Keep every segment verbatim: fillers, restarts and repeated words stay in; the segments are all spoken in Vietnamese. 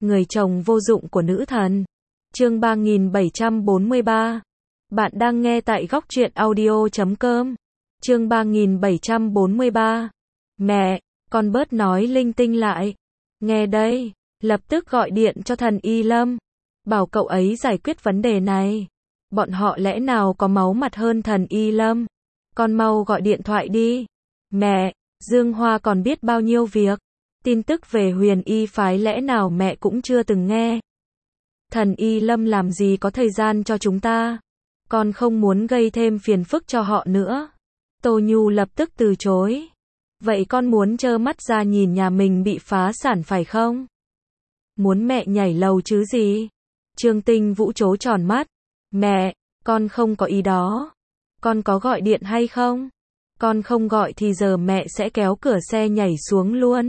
Người chồng vô dụng của nữ thần. Chương ba nghìn bảy trăm bốn mươi ba. Bạn đang nghe tại góc truyện audio chấm com. Chương ba nghìn bảy trăm bốn mươi ba. Mẹ, con bớt nói linh tinh lại. Nghe đây, lập tức gọi điện cho thần Y Lâm. Bảo cậu ấy giải quyết vấn đề này. Bọn họ lẽ nào có máu mặt hơn thần Y Lâm. Con mau gọi điện thoại đi. Mẹ, Dương Hoa còn biết bao nhiêu việc. Tin tức về Huyền Y phái lẽ nào mẹ cũng chưa từng nghe. Thần Y Lâm làm gì có thời gian cho chúng ta. Con không muốn gây thêm phiền phức cho họ nữa. Tô Nhu lập tức từ chối. Vậy con muốn trơ mắt ra nhìn nhà mình bị phá sản phải không? Muốn mẹ nhảy lầu chứ gì? Trương Tinh Vũ trố tròn mắt. Mẹ, con không có ý đó. Con có gọi điện hay không? Con không gọi thì giờ mẹ sẽ kéo cửa xe nhảy xuống luôn.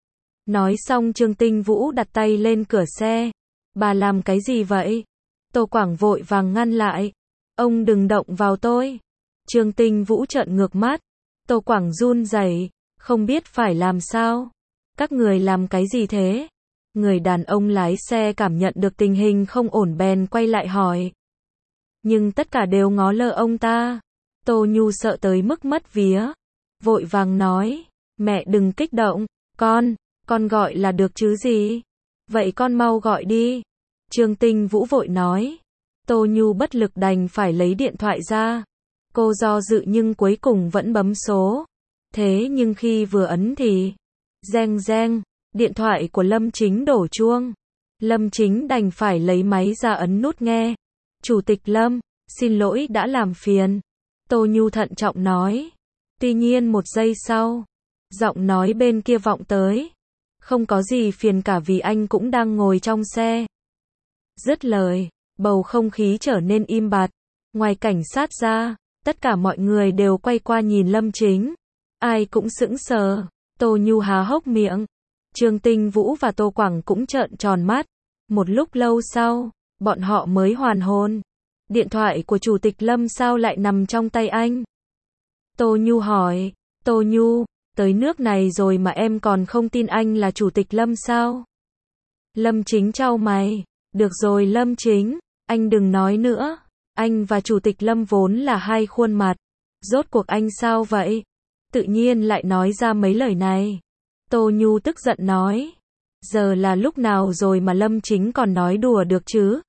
Nói xong Trương Tinh Vũ đặt tay lên cửa xe. Bà làm cái gì vậy? Tô Quảng vội vàng ngăn lại. Ông đừng động vào tôi. Trương Tinh Vũ trợn ngược mắt. Tô Quảng run rẩy, không biết phải làm sao. Các người làm cái gì thế? Người đàn ông lái xe cảm nhận được tình hình không ổn bèn quay lại hỏi. Nhưng tất cả đều ngó lơ ông ta. Tô Nhu sợ tới mức mất vía. Vội vàng nói. Mẹ đừng kích động. Con, con gọi là được chứ gì? Vậy con mau gọi đi. Trương Tinh Vũ vội nói. Tô Nhu bất lực đành phải lấy điện thoại ra. Cô do dự nhưng cuối cùng vẫn bấm số. Thế nhưng khi vừa ấn thì... Reng reng, điện thoại của Lâm Chính đổ chuông. Lâm Chính đành phải lấy máy ra ấn nút nghe. Chủ tịch Lâm, xin lỗi đã làm phiền. Tô Nhu thận trọng nói. Tuy nhiên một giây sau, giọng nói bên kia vọng tới. Không có gì phiền cả vì anh cũng đang ngồi trong xe. Dứt lời, bầu không khí trở nên im bặt. Ngoài cảnh sát ra, tất cả mọi người đều quay qua nhìn Lâm Chính. Ai cũng sững sờ. Tô Nhu há hốc miệng. Trương Tinh Vũ và Tô Quảng cũng trợn tròn mắt. Một lúc lâu sau, bọn họ mới hoàn hồn. Điện thoại của Chủ tịch Lâm sao lại nằm trong tay anh? Tô Nhu hỏi. Tô Nhu, tới nước này rồi mà em còn không tin anh là Chủ tịch Lâm sao? Lâm Chính chau mày. Được rồi Lâm Chính, anh đừng nói nữa. Anh và Chủ tịch Lâm vốn là hai khuôn mặt. Rốt cuộc anh sao vậy? Tự nhiên lại nói ra mấy lời này. Tô Nhu tức giận nói. Giờ là lúc nào rồi mà Lâm Chính còn nói đùa được chứ?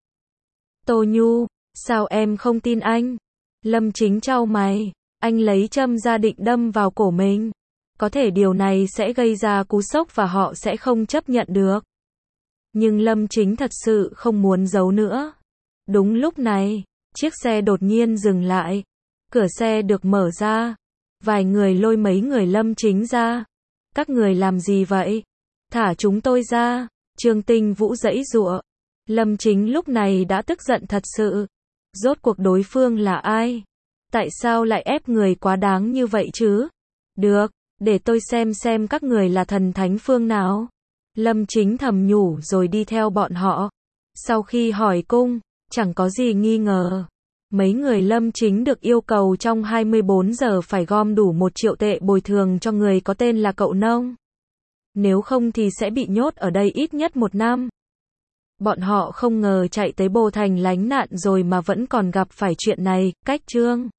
Tô Nhu, sao em không tin anh? Lâm Chính chau mày. Anh lấy châm ra định đâm vào cổ mình. Có thể điều này sẽ gây ra cú sốc và họ sẽ không chấp nhận được. Nhưng Lâm Chính thật sự không muốn giấu nữa. Đúng lúc này, chiếc xe đột nhiên dừng lại. Cửa xe được mở ra. Vài người lôi mấy người Lâm Chính ra. Các người làm gì vậy? Thả chúng tôi ra. Trương Tinh Vũ giãy giụa. Lâm Chính lúc này đã tức giận thật sự. Rốt cuộc đối phương là ai? Tại sao lại ép người quá đáng như vậy chứ? Được, để tôi xem xem các người là thần thánh phương nào. Lâm Chính thầm nhủ rồi đi theo bọn họ. Sau khi hỏi cung, chẳng có gì nghi ngờ. Mấy người Lâm Chính được yêu cầu trong hai mươi bốn giờ phải gom đủ một triệu tệ bồi thường cho người có tên là Cậu Nông. Nếu không thì sẽ bị nhốt ở đây ít nhất một năm. Bọn họ không ngờ chạy tới Bồ Thành lánh nạn rồi mà vẫn còn gặp phải chuyện này. Cách chương